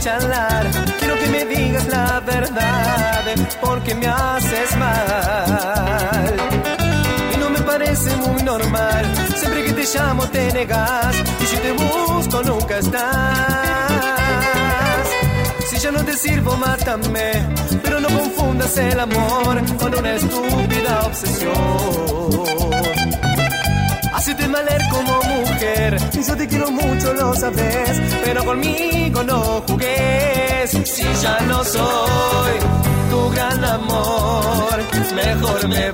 charlar. Quiero que me digas la verdad, porque me haces mal. Y no me parece muy normal. Siempre que te llamo te negas, y si te busco nunca estás. Si ya no te sirvo, mátame, pero no confundas el amor con una estúpida obsesión. Hacete valer como mujer, yo te quiero mucho, lo sabes, pero conmigo no jugues. Si ya no soy tu gran amor, mejor me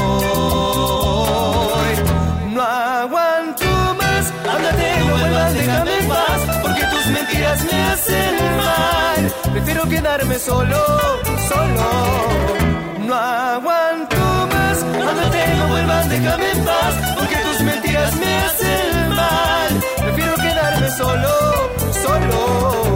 voy. No aguanto más, ándate, no vuelvas, déjame en paz, porque tus mentiras me hacen mal. Prefiero quedarme solo, solo. No aguanto más, ándate, no vuelvas, déjame en paz, porque tus mentiras me hacen mal. Prefiero quedarme solo, solo.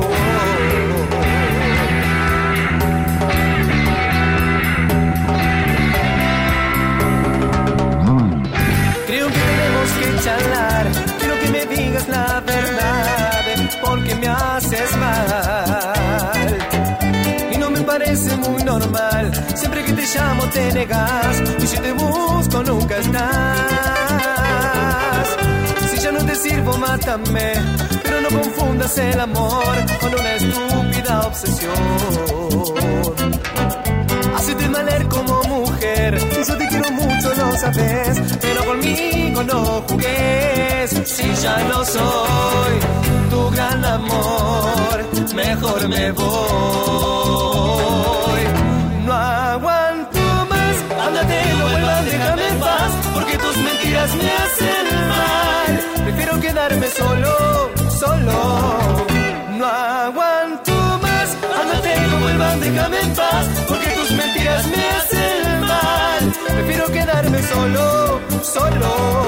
Creo que tenemos que charlar. Quiero que me digas la verdad, porque me haces mal. Y no me parece muy normal. Siempre que te llamo te negas, y si te busco nunca estás. Si ya no te sirvo, mátame, pero no confundas el amor con una estúpida obsesión. Hacete valer como mujer, yo te quiero mucho, lo sabes, pero conmigo no jugues. Si ya no soy tu gran amor, mejor me voy. No aguanto más, ándate, no vuelvas, déjame en paz, porque tus mentiras me hacen mal. Prefiero quedarme solo, solo. No aguanto más, ándate, no vuelvas, déjame en paz, porque tus mentiras me hacen mal. Prefiero quedarme solo, solo.